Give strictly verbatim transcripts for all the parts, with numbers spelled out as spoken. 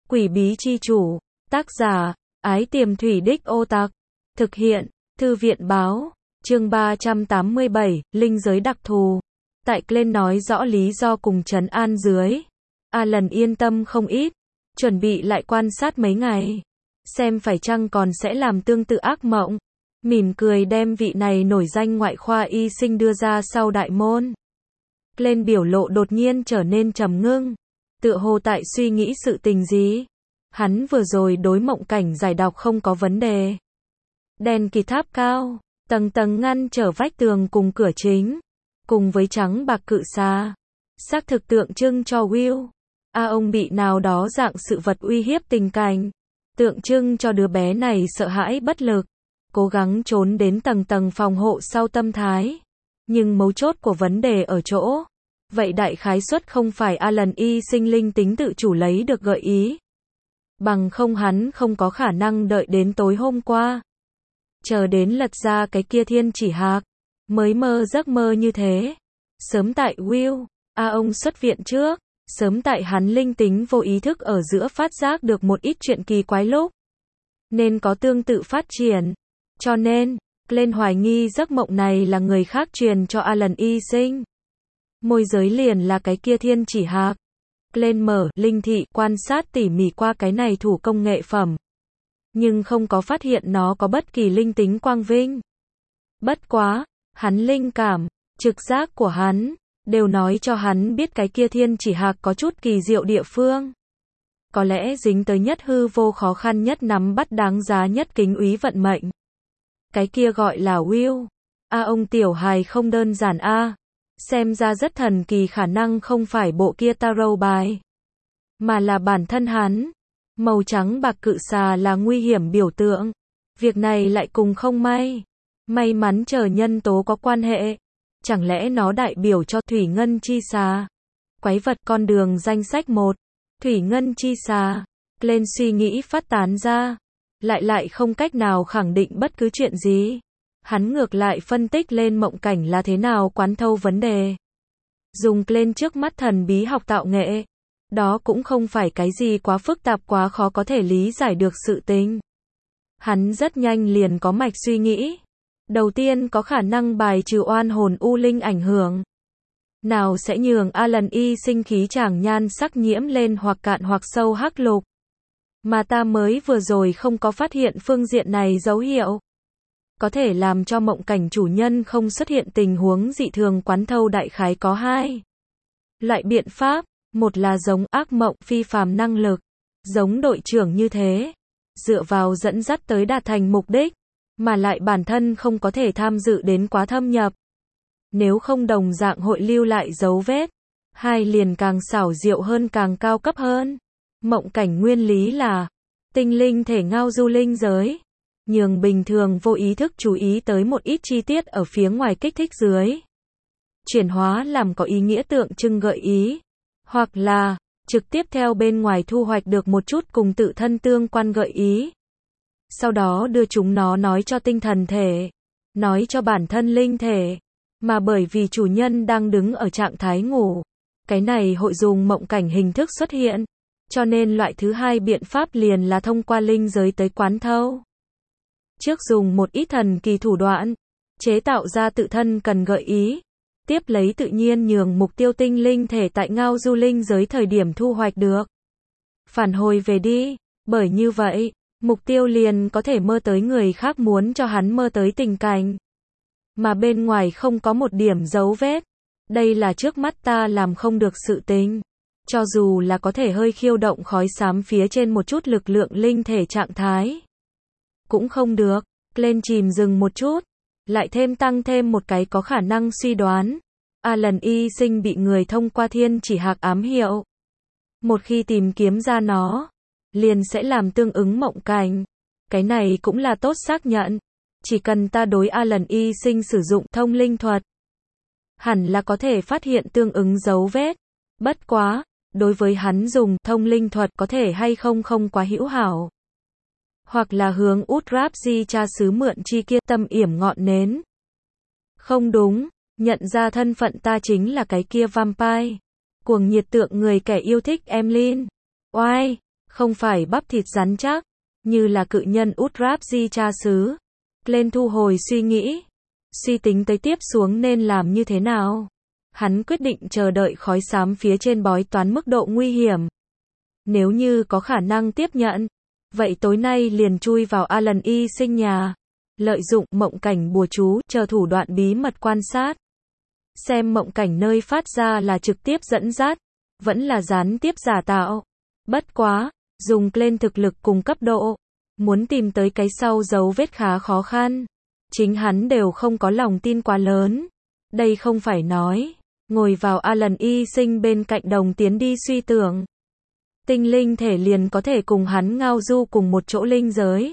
Quỷ bí chi chủ. Tác giả, Ái Tiềm Thủy Đích Ô Tặc. Thực hiện, Thư viện báo. Chương ba trăm tám mươi bảy, Linh giới đặc thù. Tại Glenn nói rõ lý do cùng trấn an dưới, Alan yên tâm không ít, chuẩn bị lại quan sát mấy ngày, xem phải chăng còn sẽ làm tương tự ác mộng. Mỉm cười đem vị này nổi danh ngoại khoa y sinh đưa ra sau đại môn. Glenn biểu lộ đột nhiên trở nên trầm ngưng, tựa hồ tại suy nghĩ sự tình gì. Hắn vừa rồi đối mộng cảnh giải đọc không có vấn đề. Đèn kỳ tháp cao, tầng tầng ngăn trở vách tường cùng cửa chính, cùng với trắng bạc cự xà, xác thực tượng trưng cho Will. A ông bị nào đó dạng sự vật uy hiếp tình cảnh, tượng trưng cho đứa bé này sợ hãi bất lực, cố gắng trốn đến tầng tầng phòng hộ sau tâm thái. Nhưng mấu chốt của vấn đề ở chỗ, vậy đại khái suất không phải Alan y sinh linh tính tự chủ lấy được gợi ý. Bằng không hắn không có khả năng đợi đến tối hôm qua, chờ đến lật ra cái kia thiên chỉ hạc, mới mơ giấc mơ như thế. Sớm tại Will, A ông xuất viện trước, sớm tại hắn linh tính vô ý thức ở giữa phát giác được một ít chuyện kỳ quái lúc, nên có tương tự phát triển. Cho nên, Glenn hoài nghi giấc mộng này là người khác truyền cho Alan y sinh. Môi giới liền là cái kia thiên chỉ hạc. Glenn mở linh thị quan sát tỉ mỉ qua cái này thủ công nghệ phẩm, nhưng không có phát hiện nó có bất kỳ linh tính quang vinh. Bất quá, hắn linh cảm, trực giác của hắn, đều nói cho hắn biết cái kia thiên chỉ hạc có chút kỳ diệu địa phương. Có lẽ dính tới nhất hư vô khó khăn nhất nắm bắt đáng giá nhất kính úy vận mệnh. Cái kia gọi là Will. A ông tiểu hài không đơn giản a. Xem ra rất thần kỳ, khả năng không phải bộ kia tarot bài, mà là bản thân hắn. Màu trắng bạc cự xà là nguy hiểm biểu tượng. Việc này lại cùng không may, may mắn chờ nhân tố có quan hệ. Chẳng lẽ nó đại biểu cho thủy ngân chi xà? Quái vật con đường danh sách một. Thủy ngân chi xà. Lên suy nghĩ phát tán ra, lại lại không cách nào khẳng định bất cứ chuyện gì. Hắn ngược lại phân tích lên mộng cảnh là thế nào quán thâu vấn đề. Dùng lên trước mắt thần bí học tạo nghệ, đó cũng không phải cái gì quá phức tạp quá khó có thể lý giải được sự tình. Hắn rất nhanh liền có mạch suy nghĩ. Đầu tiên có khả năng bài trừ oan hồn u linh ảnh hưởng. Nào sẽ nhường Alan y sinh khí chàng nhan sắc nhiễm lên hoặc cạn hoặc sâu hắc lục. Mà ta mới vừa rồi không có phát hiện phương diện này dấu hiệu. Có thể làm cho mộng cảnh chủ nhân không xuất hiện tình huống dị thường quán thâu đại khái có hai loại biện pháp. Một là giống ác mộng phi phàm năng lực, giống đội trưởng như thế, dựa vào dẫn dắt tới đạt thành mục đích, mà lại bản thân không có thể tham dự đến quá thâm nhập. Nếu không đồng dạng hội lưu lại dấu vết. Hai liền càng xảo diệu hơn, càng cao cấp hơn. Mộng cảnh nguyên lý là tinh linh thể ngao du linh giới, nhường bình thường vô ý thức chú ý tới một ít chi tiết ở phía ngoài kích thích dưới, chuyển hóa làm có ý nghĩa tượng trưng gợi ý, hoặc là trực tiếp theo bên ngoài thu hoạch được một chút cùng tự thân tương quan gợi ý. Sau đó đưa chúng nó nói cho tinh thần thể, nói cho bản thân linh thể, mà bởi vì chủ nhân đang đứng ở trạng thái ngủ, cái này hội dùng mộng cảnh hình thức xuất hiện, cho nên loại thứ hai biện pháp liền là thông qua linh giới tới quán thâu. Trước dùng một ít thần kỳ thủ đoạn, chế tạo ra tự thân cần gợi ý, tiếp lấy tự nhiên nhường mục tiêu tinh linh thể tại ngao du linh giới thời điểm thu hoạch được. Phản hồi về đi, bởi như vậy, mục tiêu liền có thể mơ tới người khác muốn cho hắn mơ tới tình cảnh, mà bên ngoài không có một điểm dấu vết. Đây là trước mắt ta làm không được sự tình. Cho dù là có thể hơi khiêu động khói xám phía trên một chút lực lượng linh thể trạng thái, cũng không được. Lên chìm dừng một chút, lại thêm tăng thêm một cái có khả năng suy đoán. Alan y sinh bị người thông qua thiên chỉ hạc ám hiệu. Một khi tìm kiếm ra nó, liền sẽ làm tương ứng mộng cảnh. Cái này cũng là tốt xác nhận. Chỉ cần ta đối Alan y sinh sử dụng thông linh thuật, hẳn là có thể phát hiện tương ứng dấu vết. Bất quá, đối với hắn dùng thông linh thuật có thể hay không không quá hữu hảo. Hoặc là hướng Udrabji cha xứ mượn chi kia tâm yểm ngọn nến. Không đúng, nhận ra thân phận ta chính là cái kia vampire. Cuồng nhiệt tượng người kẻ yêu thích Emlyn. Oai, không phải bắp thịt rắn chắc, như là cự nhân Udrabji cha xứ. Glenn thu hồi suy nghĩ, suy tính tới tiếp xuống nên làm như thế nào. Hắn quyết định chờ đợi khói xám phía trên bói toán mức độ nguy hiểm. Nếu như có khả năng tiếp nhận, vậy tối nay liền chui vào Alan Y sinh nhà, lợi dụng mộng cảnh bùa chú, chờ thủ đoạn bí mật quan sát. Xem mộng cảnh nơi phát ra là trực tiếp dẫn dắt, vẫn là gián tiếp giả tạo. Bất quá, dùng lên thực lực cùng cấp độ, muốn tìm tới cái sau dấu vết khá khó khăn. Chính hắn đều không có lòng tin quá lớn. Đây không phải nói, ngồi vào Alan Y sinh bên cạnh đồng tiến đi suy tưởng. Tinh linh thể liền có thể cùng hắn ngao du cùng một chỗ linh giới.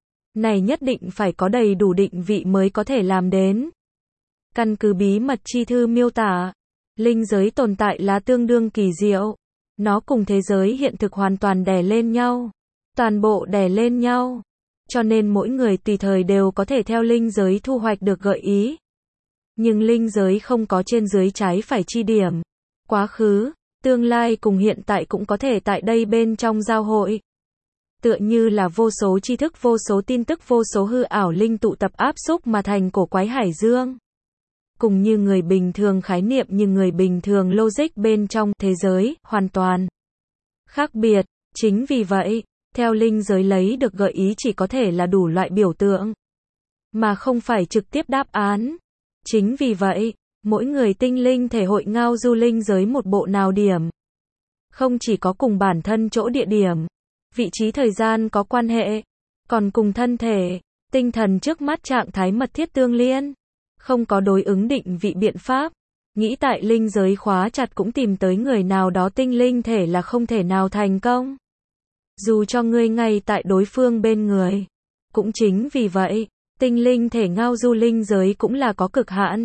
Này nhất định phải có đầy đủ định vị mới có thể làm đến. Căn cứ bí mật chi thư miêu tả, linh giới tồn tại là tương đương kỳ diệu. Nó cùng thế giới hiện thực hoàn toàn đè lên nhau. Toàn bộ đè lên nhau. Cho nên mỗi người tùy thời đều có thể theo linh giới thu hoạch được gợi ý. Nhưng linh giới không có trên dưới trái phải chi điểm. Quá khứ, tương lai cùng hiện tại cũng có thể tại đây bên trong giao hội. Tựa như là vô số tri thức, vô số tin tức, vô số hư ảo linh tụ tập áp xúc mà thành cổ quái hải dương. Cùng như người bình thường khái niệm, như người bình thường logic bên trong thế giới, hoàn toàn khác biệt. Chính vì vậy, theo linh giới lấy được gợi ý chỉ có thể là đủ loại biểu tượng, mà không phải trực tiếp đáp án. Chính vì vậy, mỗi người tinh linh thể hội ngao du linh giới một bộ nào điểm. Không chỉ có cùng bản thân chỗ địa điểm, vị trí thời gian có quan hệ, còn cùng thân thể, tinh thần trước mắt trạng thái mật thiết tương liên. Không có đối ứng định vị biện pháp. Nghĩ tại linh giới khóa chặt cũng tìm tới người nào đó tinh linh thể là không thể nào thành công. Dù cho ngươi ngay tại đối phương bên người. Cũng chính vì vậy, tinh linh thể ngao du linh giới cũng là có cực hạn.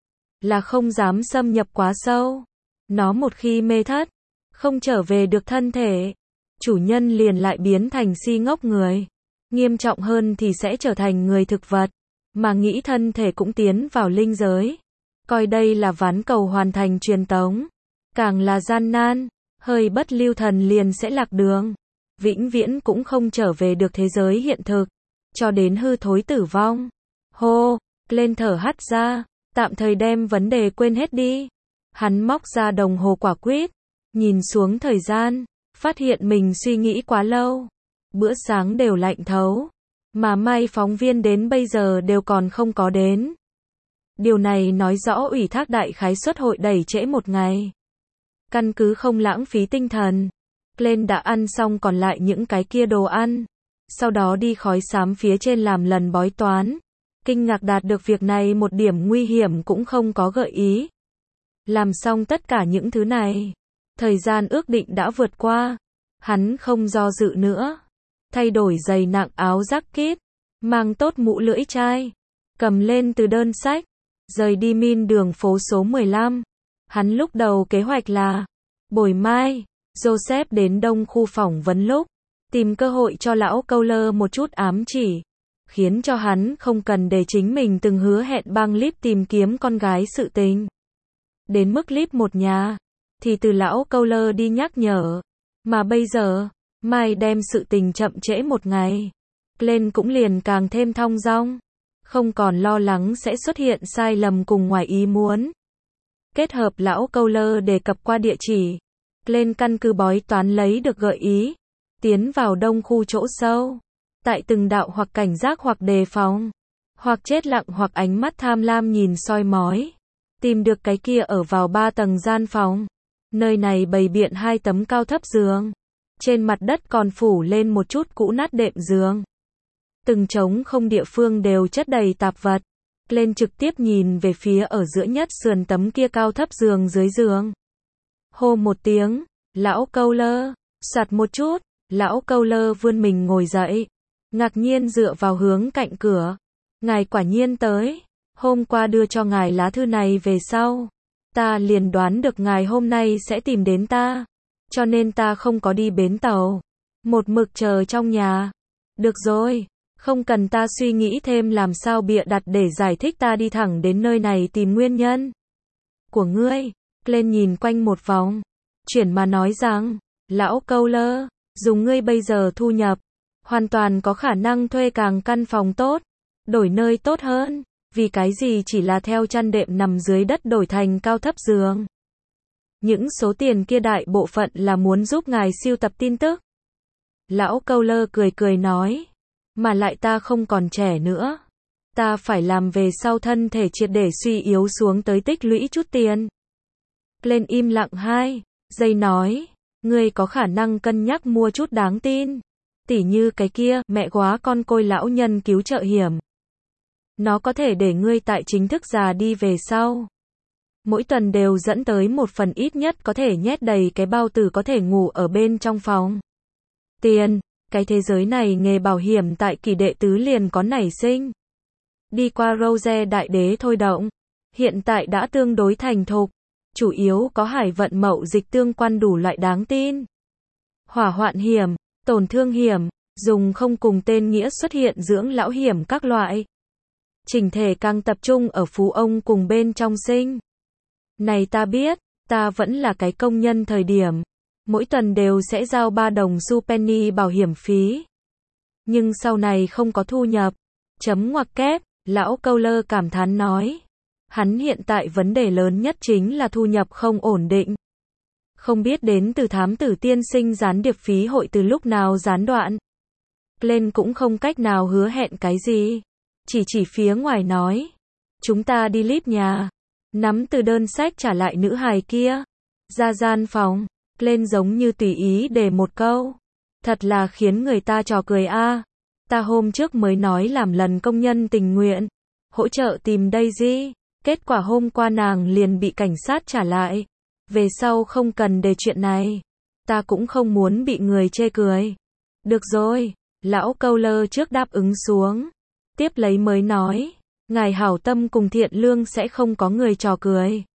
Là không dám xâm nhập quá sâu. Nó một khi mê thất, không trở về được thân thể, chủ nhân liền lại biến thành si ngốc người. Nghiêm trọng hơn thì sẽ trở thành người thực vật. Mà nghĩ thân thể cũng tiến vào linh giới. Coi đây là ván cầu hoàn thành truyền tống. Càng là gian nan, hơi bất lưu thần liền sẽ lạc đường. Vĩnh viễn cũng không trở về được thế giới hiện thực. Cho đến hư thối tử vong. Hô, lên thở hắt ra, tạm thời đem vấn đề quên hết đi. Hắn móc ra đồng hồ quả quyết, nhìn xuống thời gian, phát hiện mình suy nghĩ quá lâu. Bữa sáng đều lạnh thấu. Mà may phóng viên đến bây giờ đều còn không có đến. Điều này nói rõ ủy thác đại khái suất hội đẩy trễ một ngày. Căn cứ không lãng phí tinh thần, Glenn đã ăn xong còn lại những cái kia đồ ăn. Sau đó đi khói xám phía trên làm lần bói toán. Kinh ngạc đạt được việc này một điểm nguy hiểm cũng không có gợi ý. Làm xong tất cả những thứ này. Thời gian ước định đã vượt qua. Hắn không do dự nữa. Thay đổi giày nặng áo jacket, mang tốt mũ lưỡi chai, cầm lên từ đơn sách, rời đi min đường phố số mười lăm. Hắn lúc đầu kế hoạch là, buổi mai, Joseph đến đông khu phỏng vấn lúc, tìm cơ hội cho lão Cowler một chút ám chỉ, khiến cho hắn không cần để chính mình từng hứa hẹn băng Lip tìm kiếm con gái sự tình. Đến mức Lip một nhà, thì từ lão Cowler đi nhắc nhở, mà bây giờ, mai đem sự tình chậm trễ một ngày. Glenn cũng liền càng thêm thong dong. Không còn lo lắng sẽ xuất hiện sai lầm cùng ngoài ý muốn. Kết hợp lão Cowler đề cập qua địa chỉ. Glenn căn cứ bói toán lấy được gợi ý. Tiến vào đông khu chỗ sâu. Tại từng đạo hoặc cảnh giác hoặc đề phòng. Hoặc chết lặng hoặc ánh mắt tham lam nhìn soi mói. Tìm được cái kia ở vào ba tầng gian phòng. Nơi này bày biện hai tấm cao thấp giường. Trên mặt đất còn phủ lên một chút cũ nát đệm giường. Từng trống không địa phương đều chất đầy tạp vật. Glenn trực tiếp nhìn về phía ở giữa nhất sườn tấm kia cao thấp giường dưới giường. Hô một tiếng, lão Cowler, soạt một chút, lão Cowler vươn mình ngồi dậy. Ngạc nhiên dựa vào hướng cạnh cửa. Ngài quả nhiên tới. Hôm qua đưa cho ngài lá thư này về sau. Ta liền đoán được ngài hôm nay sẽ tìm đến ta. Cho nên ta không có đi bến tàu. Một mực chờ trong nhà. Được rồi. Không cần ta suy nghĩ thêm làm sao bịa đặt để giải thích ta đi thẳng đến nơi này tìm nguyên nhân của ngươi. Glenn nhìn quanh một vòng. Chuyển mà nói rằng. Lão Cowler. Dùng ngươi bây giờ thu nhập, hoàn toàn có khả năng thuê càng căn phòng tốt, đổi nơi tốt hơn, vì cái gì chỉ là theo chăn đệm nằm dưới đất đổi thành cao thấp giường. Những số tiền kia đại bộ phận là muốn giúp ngài sưu tập tin tức. Lão Câu Lơ cười cười nói, mà lại ta không còn trẻ nữa. Ta phải làm về sau thân thể triệt để suy yếu xuống tới tích lũy chút tiền. Lên im lặng hai giây nói, ngươi có khả năng cân nhắc mua chút đáng tin. Tỉ như cái kia, mẹ quá con côi lão nhân cứu trợ hiểm. Nó có thể để ngươi tại chính thức già đi về sau. Mỗi tuần đều dẫn tới một phần ít nhất có thể nhét đầy cái bao tử có thể ngủ ở bên trong phòng. Tiền, cái thế giới này nghề bảo hiểm tại Kỳ đệ tứ liền có nảy sinh. Đi qua Rose đại đế thôi động, hiện tại đã tương đối thành thục, chủ yếu có hải vận mậu dịch tương quan đủ loại đáng tin. Hỏa hoạn hiểm, tổn thương hiểm, dùng không cùng tên nghĩa xuất hiện dưỡng lão hiểm các loại. Chỉnh thể càng tập trung ở phú ông cùng bên trong sinh. Này ta biết, ta vẫn là cái công nhân thời điểm, mỗi tuần đều sẽ giao ba đồng xu penny bảo hiểm phí. Nhưng sau này không có thu nhập. Chấm ngoặc kép, lão Câu Lơ cảm thán nói. Hắn hiện tại vấn đề lớn nhất chính là thu nhập không ổn định. Không biết đến từ thám tử tiên sinh gián điệp phí hội từ lúc nào gián đoạn. Lên cũng không cách nào hứa hẹn cái gì. Chỉ chỉ phía ngoài nói. Chúng ta đi líp nhà. Nắm từ đơn sách trả lại nữ hài kia. Ra gian phòng. Lên giống như tùy ý để một câu. Thật là khiến người ta trò cười a. À. Ta hôm trước mới nói làm lần công nhân tình nguyện. Hỗ trợ tìm Daisy. Kết quả hôm qua nàng liền bị cảnh sát trả lại. Về sau không cần để chuyện này. Ta cũng không muốn bị người chê cười. Được rồi. Lão Câu Lơ trước đáp ứng xuống. Tiếp lấy mới nói. Ngài hảo tâm cùng thiện lương sẽ không có người trò cười.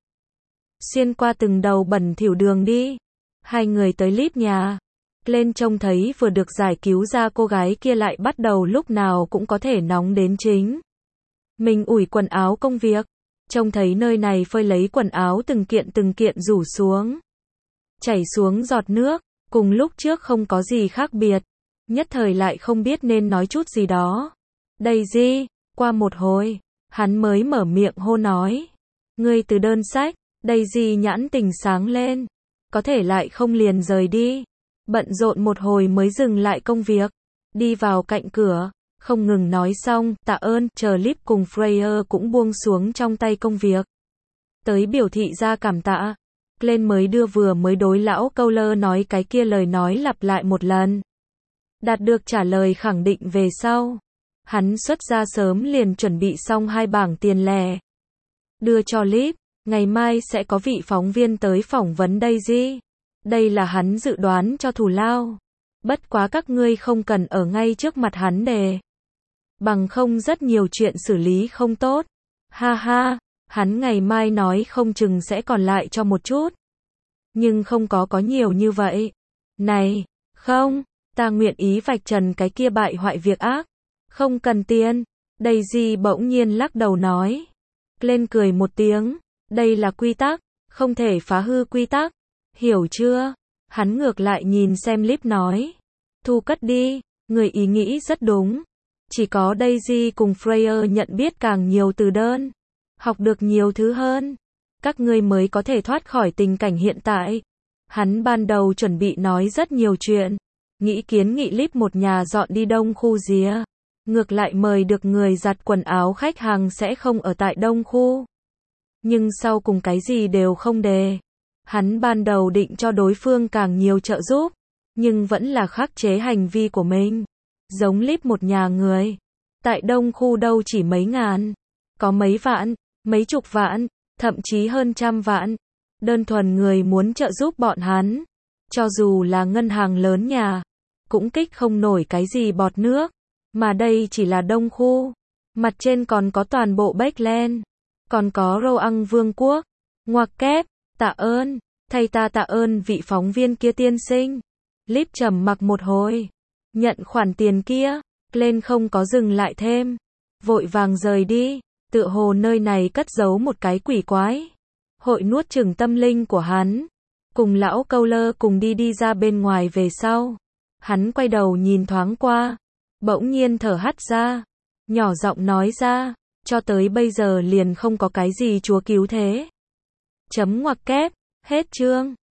Xuyên qua từng đầu bẩn thỉu đường đi. Hai người tới líp nhà. Lên trông thấy vừa được giải cứu ra cô gái kia lại bắt đầu lúc nào cũng có thể nóng đến chính. Mình ủi quần áo công việc. Trông thấy nơi này phơi lấy quần áo từng kiện từng kiện rủ xuống. Chảy xuống giọt nước. Cùng lúc trước không có gì khác biệt. Nhất thời lại không biết nên nói chút gì đó. Daisy, qua một hồi, hắn mới mở miệng hô nói. Ngươi từ đơn sách. Daisy nhãn tình sáng lên. Có thể lại không liền rời đi. Bận rộn một hồi mới dừng lại công việc. Đi vào cạnh cửa. Không ngừng nói xong, tạ ơn, chờ Lip cùng Freya cũng buông xuống trong tay công việc. Tới biểu thị ra cảm tạ. Lên mới đưa vừa mới đối lão Câu Lơ nói cái kia lời nói lặp lại một lần. Đạt được trả lời khẳng định về sau. Hắn xuất ra sớm liền chuẩn bị xong hai bảng tiền lẻ. Đưa cho Lip, ngày mai sẽ có vị phóng viên tới phỏng vấn Daisy. Đây là hắn dự đoán cho thù lao. Bất quá các ngươi không cần ở ngay trước mặt hắn đề. Bằng không rất nhiều chuyện xử lý không tốt. Ha ha, hắn ngày mai nói không chừng sẽ còn lại cho một chút. Nhưng không có có nhiều như vậy. Này, không, ta nguyện ý vạch trần cái kia bại hoại việc ác. Không cần tiền. Daisy bỗng nhiên lắc đầu nói. Lên cười một tiếng. Đây là quy tắc, không thể phá hư quy tắc. Hiểu chưa? Hắn ngược lại nhìn xem Lip nói. Thu cất đi, người ý nghĩ rất đúng. Chỉ có Daisy cùng Freya nhận biết càng nhiều từ đơn. Học được nhiều thứ hơn. Các ngươi mới có thể thoát khỏi tình cảnh hiện tại. Hắn ban đầu chuẩn bị nói rất nhiều chuyện. Nghĩ kiến nghị Lip một nhà dọn đi đông khu rìa. Ngược lại mời được người giặt quần áo khách hàng sẽ không ở tại đông khu. Nhưng sau cùng cái gì đều không đề. Hắn ban đầu định cho đối phương càng nhiều trợ giúp. Nhưng vẫn là khắc chế hành vi của mình. Giống Lip một nhà người. Tại đông khu đâu chỉ mấy ngàn. Có mấy vạn, mấy chục vạn, thậm chí hơn trăm vạn. Đơn thuần người muốn trợ giúp bọn hắn. Cho dù là ngân hàng lớn nhà. Cũng kích không nổi cái gì bọt nước. Mà đây chỉ là đông khu. Mặt trên còn có toàn bộ Backland. Còn có Roang Vương quốc. Ngoặc kép, tạ ơn. Thay ta tạ ơn vị phóng viên kia tiên sinh. Lip trầm mặc một hồi. Nhận khoản tiền kia. Lên không có dừng lại thêm. Vội vàng rời đi. Tựa hồ nơi này cất giấu một cái quỷ quái. Hội nuốt chửng tâm linh của hắn. Cùng lão Câu Lơ cùng đi đi ra bên ngoài về sau. Hắn quay đầu nhìn thoáng qua, bỗng nhiên thở hắt ra, nhỏ giọng nói ra, cho tới bây giờ liền không có cái gì Chúa cứu thế. Chấm ngoặc kép, hết chương.